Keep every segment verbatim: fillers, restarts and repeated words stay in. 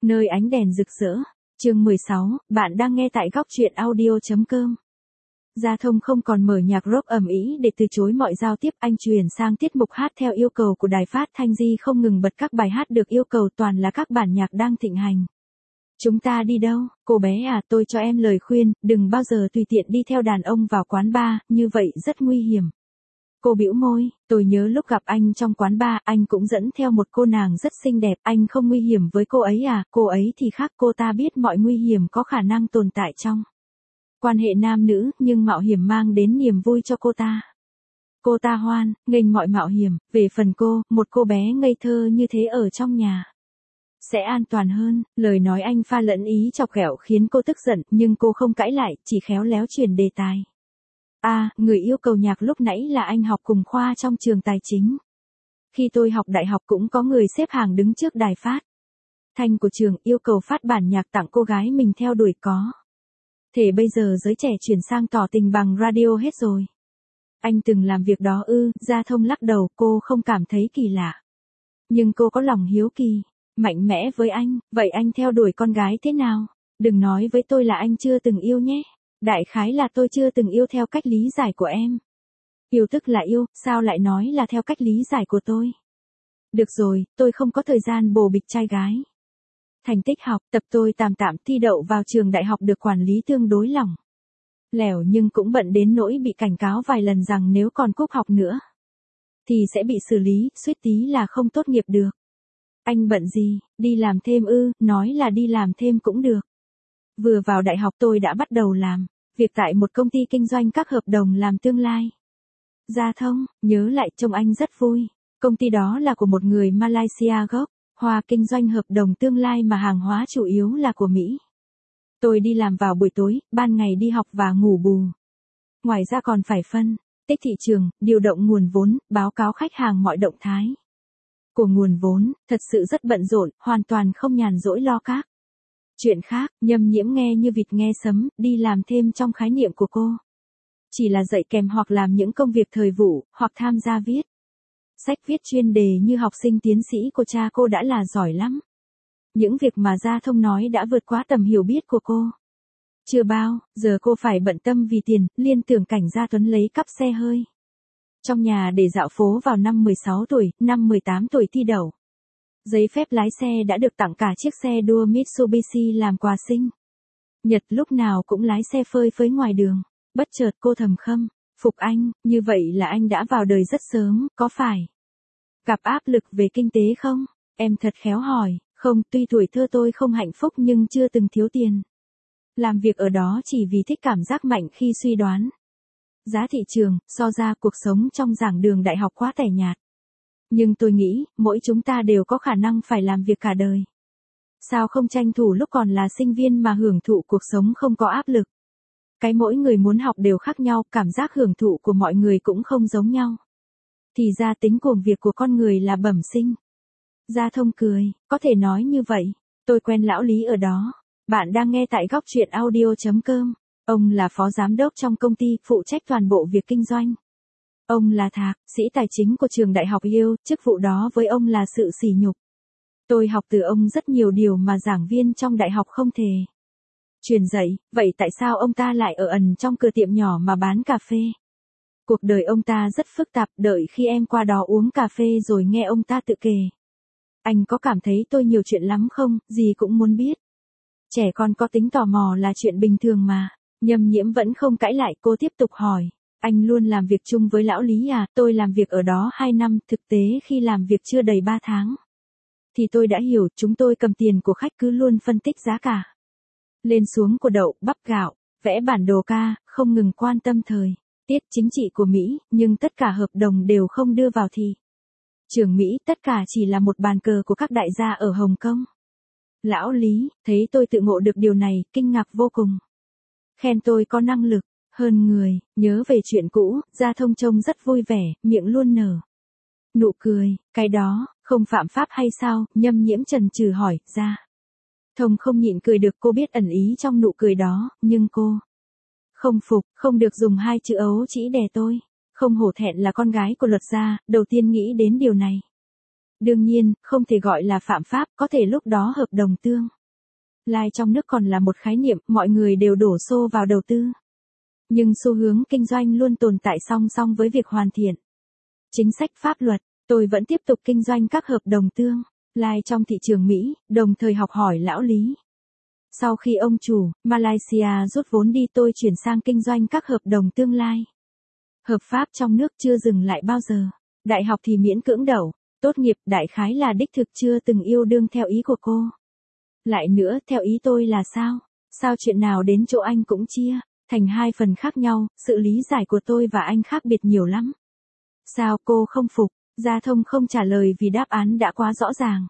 Nơi ánh đèn rực rỡ. Chương mười sáu, bạn đang nghe tại góc truyện audio chấm com. Gia Thông không còn mở nhạc rock ầm ĩ để từ chối mọi giao tiếp, anh chuyển sang tiết mục hát theo yêu cầu của đài phát thanh di không ngừng bật các bài hát được yêu cầu, toàn là các bản nhạc đang thịnh hành. Chúng ta đi đâu, cô bé à, tôi cho em lời khuyên, đừng bao giờ tùy tiện đi theo đàn ông vào quán bar, như vậy rất nguy hiểm. Cô bĩu môi, tôi nhớ lúc gặp anh trong quán bar, anh cũng dẫn theo một cô nàng rất xinh đẹp, anh không nguy hiểm với cô ấy à, cô ấy thì khác, cô ta biết mọi nguy hiểm có khả năng tồn tại trong quan hệ nam nữ, nhưng mạo hiểm mang đến niềm vui cho cô ta. Cô ta hoan nghênh mọi mạo hiểm, về phần cô, một cô bé ngây thơ như thế ở trong nhà sẽ an toàn hơn. Lời nói anh pha lẫn ý chọc ghẹo khiến cô tức giận, nhưng cô không cãi lại, chỉ khéo léo chuyển đề tài. À, người yêu cầu nhạc lúc nãy là anh học cùng khoa trong trường tài chính. Khi tôi học đại học cũng có người xếp hàng đứng trước đài phát thanh của trường yêu cầu phát bản nhạc tặng cô gái mình theo đuổi có. Thế bây giờ giới trẻ chuyển sang tỏ tình bằng radio hết rồi. Anh từng làm việc đó ư? Gia Thông lắc đầu, cô không cảm thấy kỳ lạ. Nhưng cô có lòng hiếu kỳ, mạnh mẽ với anh, vậy anh theo đuổi con gái thế nào? Đừng nói với tôi là anh chưa từng yêu nhé. Đại khái là tôi chưa từng yêu theo cách lý giải của em. Yêu tức là yêu, sao lại nói là theo cách lý giải của tôi? Được rồi, tôi không có thời gian bồ bịch trai gái. Thành tích học tập tôi tạm tạm, thi đậu vào trường đại học được quản lý tương đối lỏng lẻo, nhưng cũng bận đến nỗi bị cảnh cáo vài lần rằng nếu còn cúp học nữa thì sẽ bị xử lý, suýt tí là không tốt nghiệp được. Anh bận gì, đi làm thêm ư? Nói là đi làm thêm cũng được. Vừa vào đại học tôi đã bắt đầu làm việc tại một công ty kinh doanh các hợp đồng làm tương lai. Gia Thông, nhớ lại trông anh rất vui. Công ty đó là của một người Malaysia gốc, Hoa, kinh doanh hợp đồng tương lai mà hàng hóa chủ yếu là của Mỹ. Tôi đi làm vào buổi tối, ban ngày đi học và ngủ bù. Ngoài ra còn phải phân tích thị trường, điều động nguồn vốn, báo cáo khách hàng mọi động thái của nguồn vốn, thật sự rất bận rộn, hoàn toàn không nhàn rỗi lo các chuyện khác. Nhâm Nhiễm nghe như vịt nghe sấm, đi làm thêm trong khái niệm của cô chỉ là dạy kèm hoặc làm những công việc thời vụ, hoặc tham gia viết sách viết chuyên đề như học sinh tiến sĩ của cha cô đã là giỏi lắm. Những việc mà Gia Thông nói đã vượt quá tầm hiểu biết của cô. Chưa bao giờ cô phải bận tâm vì tiền, liên tưởng cảnh Gia Tuấn lấy cắp xe hơi trong nhà để dạo phố vào năm mười sáu tuổi, năm mười tám tuổi thi đậu giấy phép lái xe đã được tặng cả chiếc xe đua Mitsubishi làm quà sinh nhật, lúc nào cũng lái xe phơi phới ngoài đường. Bất chợt cô thầm khâm phục anh, như vậy là anh đã vào đời rất sớm, có phải gặp áp lực về kinh tế không? Em thật khéo hỏi, không, tuy tuổi thơ tôi không hạnh phúc nhưng chưa từng thiếu tiền. Làm việc ở đó chỉ vì thích cảm giác mạnh khi suy đoán giá thị trường, so ra cuộc sống trong giảng đường đại học quá tẻ nhạt. Nhưng tôi nghĩ, mỗi chúng ta đều có khả năng phải làm việc cả đời. Sao không tranh thủ lúc còn là sinh viên mà hưởng thụ cuộc sống không có áp lực? Cái mỗi người muốn học đều khác nhau, cảm giác hưởng thụ của mọi người cũng không giống nhau. Thì ra tính cuồng việc của con người là bẩm sinh. Gia Thông cười, có thể nói như vậy. Tôi quen lão Lý ở đó. Bạn đang nghe tại góc truyện audio chấm com. Ông là phó giám đốc trong công ty, phụ trách toàn bộ việc kinh doanh. Ông là thạc sĩ tài chính của trường đại học Yale, chức vụ đó với ông là sự sỉ nhục. Tôi học từ ông rất nhiều điều mà giảng viên trong đại học không thể truyền dạy, vậy tại sao ông ta lại ở ẩn trong cửa tiệm nhỏ mà bán cà phê? Cuộc đời ông ta rất phức tạp, đợi khi em qua đó uống cà phê rồi nghe ông ta tự kể. Anh có cảm thấy tôi nhiều chuyện lắm không, gì cũng muốn biết. Trẻ con có tính tò mò là chuyện bình thường mà. Nhâm Nhiễm vẫn không cãi lại, cô tiếp tục hỏi. Anh luôn làm việc chung với lão Lý à? Tôi làm việc ở đó hai năm, thực tế khi làm việc chưa đầy ba tháng thì tôi đã hiểu, chúng tôi cầm tiền của khách cứ luôn phân tích giá cả lên xuống của đậu, bắp, gạo, vẽ bản đồ ca, không ngừng quan tâm thời tiết chính trị của Mỹ, nhưng tất cả hợp đồng đều không đưa vào thị trường Mỹ, tất cả chỉ là một bàn cờ của các đại gia ở Hồng Kông. Lão Lý thấy tôi tự ngộ được điều này, kinh ngạc vô cùng. Khen tôi có năng lực hơn người, nhớ về chuyện cũ. Gia Thông trông rất vui vẻ, miệng luôn nở nụ cười. Cái đó không phạm pháp hay sao? Nhâm Nhiễm chần chừ hỏi. Gia Thông không nhịn cười được, cô biết ẩn ý trong nụ cười đó, nhưng cô không phục, không được dùng hai chữ ấu trĩ đè tôi. Không hổ thẹn là con gái của luật gia, đầu tiên nghĩ đến điều này. Đương nhiên, không thể gọi là phạm pháp, có thể lúc đó hợp đồng tương lai trong nước còn là một khái niệm, mọi người đều đổ xô vào đầu tư. Nhưng xu hướng kinh doanh luôn tồn tại song song với việc hoàn thiện chính sách pháp luật, tôi vẫn tiếp tục kinh doanh các hợp đồng tương lai trong thị trường Mỹ, đồng thời học hỏi lão Lý. Sau khi ông chủ Malaysia rút vốn đi, tôi chuyển sang kinh doanh các hợp đồng tương lai hợp pháp trong nước, chưa dừng lại bao giờ. Đại học thì miễn cưỡng đậu, tốt nghiệp đại khái là đích thực chưa từng yêu đương theo ý của cô. Lại nữa, theo ý tôi là sao? Sao chuyện nào đến chỗ anh cũng chia thành hai phần khác nhau, sự lý giải của tôi và anh khác biệt nhiều lắm. Sao cô không phục? Gia Thông không trả lời vì đáp án đã quá rõ ràng.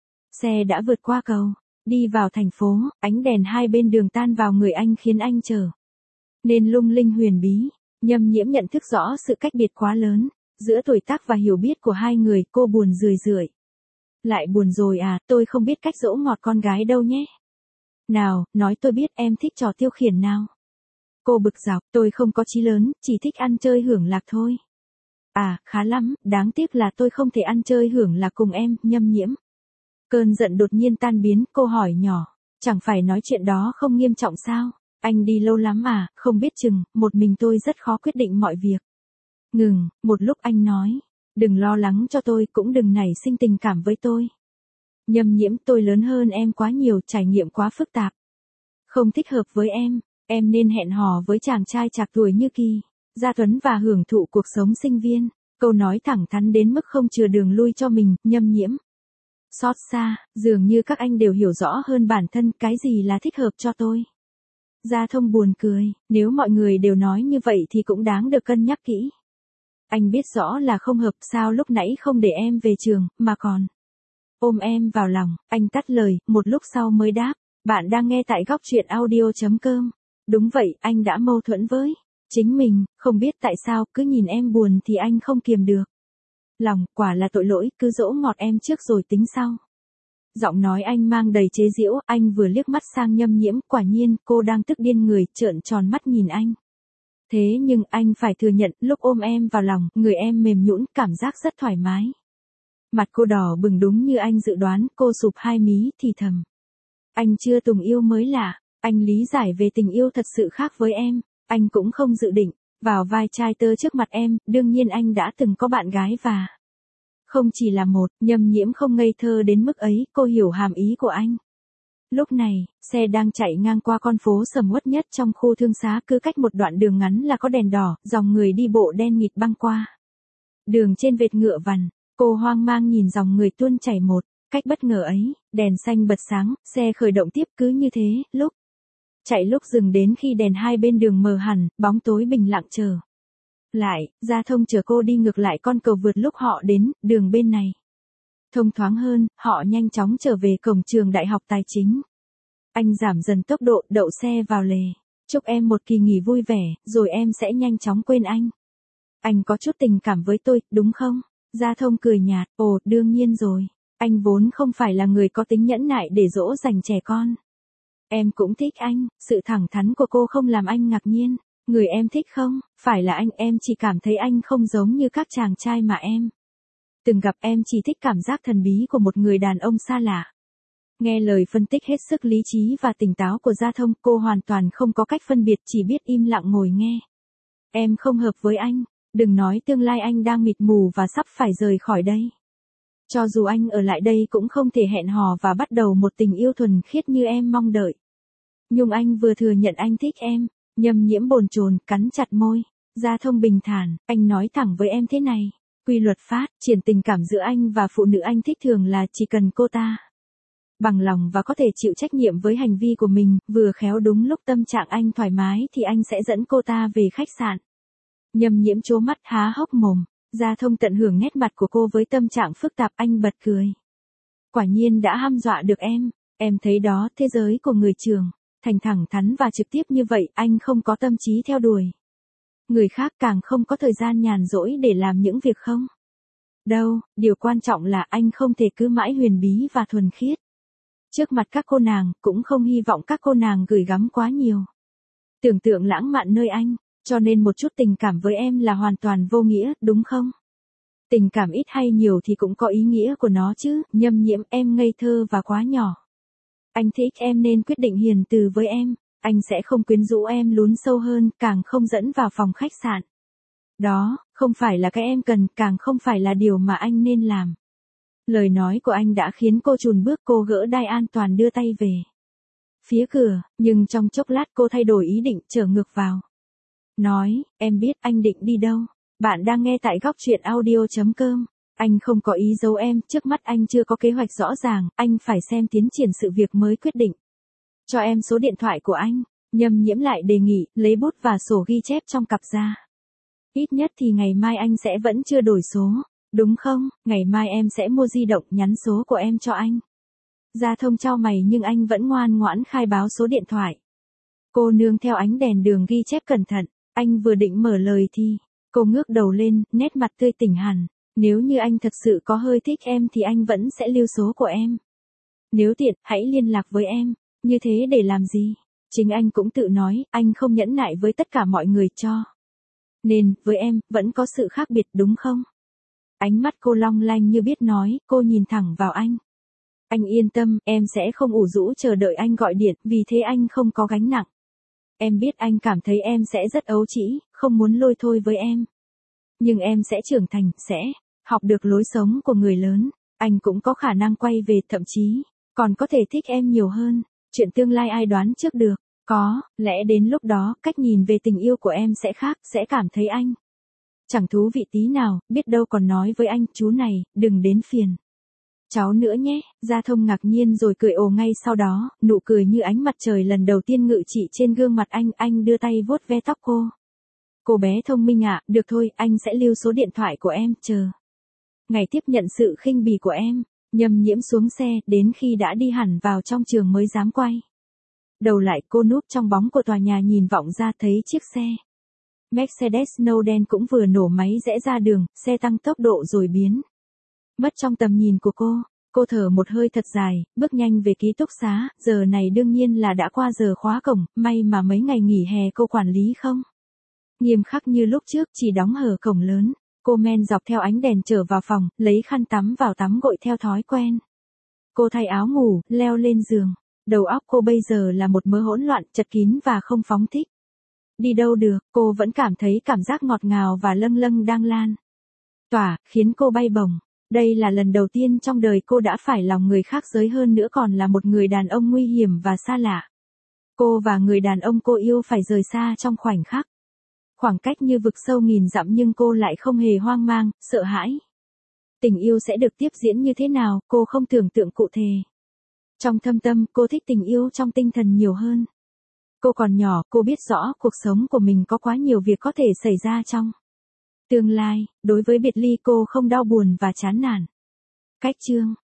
Xe đã vượt qua cầu, đi vào thành phố, ánh đèn hai bên đường tan vào người anh khiến anh trở nên lung linh huyền bí. Nhâm Nhiễm nhận thức rõ sự cách biệt quá lớn giữa tuổi tác và hiểu biết của hai người, cô buồn rười rượi. Lại buồn rồi à, tôi không biết cách dỗ ngọt con gái đâu nhé. Nào, nói tôi biết em thích trò tiêu khiển nào. Cô bực dọc, tôi không có chí lớn, chỉ thích ăn chơi hưởng lạc thôi. À, khá lắm, đáng tiếc là tôi không thể ăn chơi hưởng lạc cùng em, Nhâm Nhiễm. Cơn giận đột nhiên tan biến, cô hỏi nhỏ, chẳng phải nói chuyện đó không nghiêm trọng sao? Anh đi lâu lắm à, không biết chừng, một mình tôi rất khó quyết định mọi việc. Ngừng, một lúc anh nói, đừng lo lắng cho tôi, cũng đừng nảy sinh tình cảm với tôi. Nhâm Nhiễm, tôi lớn hơn em quá nhiều, trải nghiệm quá phức tạp. Không thích hợp với em, em nên hẹn hò với chàng trai trạc tuổi như Kỳ Gia Tuấn và hưởng thụ cuộc sống sinh viên. Câu nói thẳng thắn đến mức không chừa đường lui cho mình, Nhâm Nhiễm xót xa, dường như các anh đều hiểu rõ hơn bản thân cái gì là thích hợp cho tôi. Gia Thông buồn cười, nếu mọi người đều nói như vậy thì cũng đáng được cân nhắc kỹ. Anh biết rõ là không hợp, sao lúc nãy không để em về trường, mà còn ôm em vào lòng. Anh tắt lời, một lúc sau mới đáp, bạn đang nghe tại góc truyện audio chấm com. Đúng vậy, anh đã mâu thuẫn với chính mình, không biết tại sao, cứ nhìn em buồn thì anh không kiềm được lòng, quả là tội lỗi, cứ dỗ ngọt em trước rồi tính sau. Giọng nói anh mang đầy chế giễu, anh vừa liếc mắt sang Nhâm Nhiễm, quả nhiên, cô đang tức điên người, trợn tròn mắt nhìn anh. Thế nhưng, anh phải thừa nhận, lúc ôm em vào lòng, người em mềm nhũn, cảm giác rất thoải mái. Mặt cô đỏ bừng đúng như anh dự đoán, cô sụp hai mí, thì thầm. Anh chưa từng yêu mới lạ, anh lý giải về tình yêu thật sự khác với em, anh cũng không dự định vào vai trai tơ trước mặt em, đương nhiên anh đã từng có bạn gái và không chỉ là một. Nhâm Nhiễm không ngây thơ đến mức ấy, cô hiểu hàm ý của anh. Lúc này, xe đang chạy ngang qua con phố sầm uất nhất trong khu thương xá, cứ cách một đoạn đường ngắn là có đèn đỏ, dòng người đi bộ đen nghịt băng qua đường trên vệt ngựa vằn. Cô hoang mang nhìn dòng người tuôn chảy một cách bất ngờ ấy, đèn xanh bật sáng, xe khởi động tiếp, cứ như thế, lúc chạy lúc dừng, đến khi đèn hai bên đường mờ hẳn, bóng tối bình lặng trở lại. Gia Thông chở cô đi ngược lại con cầu vượt, lúc họ đến đường bên này thông thoáng hơn, họ nhanh chóng trở về cổng trường Đại học Tài chính. Anh giảm dần tốc độ, đậu xe vào lề. Chúc em một kỳ nghỉ vui vẻ, rồi em sẽ nhanh chóng quên anh. Anh có chút tình cảm với tôi, đúng không? Gia Thông cười nhạt, ồ, đương nhiên rồi. Anh vốn không phải là người có tính nhẫn nại để dỗ dành trẻ con. Em cũng thích anh, sự thẳng thắn của cô không làm anh ngạc nhiên. Người em thích không, phải là anh, em chỉ cảm thấy anh không giống như các chàng trai mà em từng gặp, em chỉ thích cảm giác thần bí của một người đàn ông xa lạ. Nghe lời phân tích hết sức lý trí và tỉnh táo của Gia Thông, cô hoàn toàn không có cách phân biệt, chỉ biết im lặng ngồi nghe. Em không hợp với anh, đừng nói tương lai anh đang mịt mù và sắp phải rời khỏi đây. Cho dù anh ở lại đây cũng không thể hẹn hò và bắt đầu một tình yêu thuần khiết như em mong đợi. Nhưng anh vừa thừa nhận anh thích em. Nhâm Nhiễm bồn chồn, cắn chặt môi. Gia Thông bình thản, anh nói thẳng với em thế này. Quy luật phát triển tình cảm giữa anh và phụ nữ anh thích thường là chỉ cần cô ta bằng lòng và có thể chịu trách nhiệm với hành vi của mình, vừa khéo đúng lúc tâm trạng anh thoải mái thì anh sẽ dẫn cô ta về khách sạn. Nhâm Nhiễm trố mắt há hốc mồm. Gia Thông tận hưởng nét mặt của cô với tâm trạng phức tạp, anh bật cười. Quả nhiên đã hăm dọa được em, em thấy đó, thế giới của người trưởng thành thẳng thắn và trực tiếp như vậy, anh không có tâm trí theo đuổi người khác, càng không có thời gian nhàn rỗi để làm những việc không đâu, điều quan trọng là anh không thể cứ mãi huyền bí và thuần khiết trước mặt các cô nàng, cũng không hy vọng các cô nàng gửi gắm quá nhiều tưởng tượng lãng mạn nơi anh, cho nên một chút tình cảm với em là hoàn toàn vô nghĩa, đúng không? Tình cảm ít hay nhiều thì cũng có ý nghĩa của nó chứ, Nhâm Nhiễm, em ngây thơ và quá nhỏ. Anh thích em nên quyết định hiền từ với em, anh sẽ không quyến rũ em lún sâu hơn, càng không dẫn vào phòng khách sạn. Đó, không phải là cái em cần, càng không phải là điều mà anh nên làm. Lời nói của anh đã khiến cô chùn bước, cô gỡ đai an toàn đưa tay về phía cửa, nhưng trong chốc lát cô thay đổi ý định trở ngược vào. Nói, em biết anh định đi đâu. Bạn đang nghe tại góc truyện audio.com. Anh không có ý giấu em, trước mắt anh chưa có kế hoạch rõ ràng, anh phải xem tiến triển sự việc mới quyết định. Cho em số điện thoại của anh. Nhâm Nhiễm lại đề nghị, lấy bút và sổ ghi chép trong cặp ra. Ít nhất thì ngày mai anh sẽ vẫn chưa đổi số. Đúng không, ngày mai em sẽ mua di động, nhắn số của em cho anh. Gia Thông chau mày nhưng anh vẫn ngoan ngoãn khai báo số điện thoại. Cô nương theo ánh đèn đường ghi chép cẩn thận, anh vừa định mở lời thì, cô ngước đầu lên, nét mặt tươi tỉnh hẳn. Nếu như anh thật sự có hơi thích em thì anh vẫn sẽ lưu số của em. Nếu tiện, hãy liên lạc với em. Như thế để làm gì? Chính anh cũng tự nói, anh không nhẫn nại với tất cả mọi người cho nên, với em, vẫn có sự khác biệt đúng không? Ánh mắt cô long lanh như biết nói, cô nhìn thẳng vào anh. Anh yên tâm, em sẽ không ủ rũ chờ đợi anh gọi điện, vì thế anh không có gánh nặng. Em biết anh cảm thấy em sẽ rất ấu trĩ, không muốn lôi thôi với em. Nhưng em sẽ trưởng thành, sẽ học được lối sống của người lớn. Anh cũng có khả năng quay về, thậm chí còn có thể thích em nhiều hơn. Chuyện tương lai ai đoán trước được. Có lẽ đến lúc đó, cách nhìn về tình yêu của em sẽ khác, sẽ cảm thấy anh chẳng thú vị tí nào, biết đâu còn nói với anh, chú này, đừng đến phiền cháu nữa nhé. Gia Thông ngạc nhiên rồi cười ồ ngay sau đó, nụ cười như ánh mặt trời lần đầu tiên ngự trị trên gương mặt anh, anh đưa tay vuốt ve tóc cô. Cô bé thông minh ạ, à, được thôi, anh sẽ lưu số điện thoại của em, chờ ngày tiếp nhận sự khinh bỉ của em. Nhâm Nhiễm xuống xe, đến khi đã đi hẳn vào trong trường mới dám quay đầu lại, cô núp trong bóng của tòa nhà nhìn vọng ra thấy chiếc xe Mercedes nâu đen cũng vừa nổ máy rẽ ra đường, xe tăng tốc độ rồi biến mất trong tầm nhìn của cô. Cô thở một hơi thật dài, bước nhanh về ký túc xá, giờ này đương nhiên là đã qua giờ khóa cổng, may mà mấy ngày nghỉ hè cô quản lý không nghiêm khắc như lúc trước, chỉ đóng hở cổng lớn. Cô men dọc theo ánh đèn trở vào phòng, lấy khăn tắm vào tắm gội theo thói quen. Cô thay áo ngủ, leo lên giường. Đầu óc cô bây giờ là một mớ hỗn loạn, chật kín và không phóng thích. Đi đâu được, cô vẫn cảm thấy cảm giác ngọt ngào và lâng lâng đang lan tỏa, khiến cô bay bổng. Đây là lần đầu tiên trong đời cô đã phải lòng người khác, giới hơn nữa còn là một người đàn ông nguy hiểm và xa lạ. Cô và người đàn ông cô yêu phải rời xa trong khoảnh khắc. Khoảng cách như vực sâu nghìn dặm nhưng cô lại không hề hoang mang, sợ hãi. Tình yêu sẽ được tiếp diễn như thế nào, cô không tưởng tượng cụ thể. Trong thâm tâm, cô thích tình yêu trong tinh thần nhiều hơn. Cô còn nhỏ, cô biết rõ cuộc sống của mình có quá nhiều việc có thể xảy ra trong tương lai. Đối với biệt ly cô không đau buồn và chán nản. Cách chương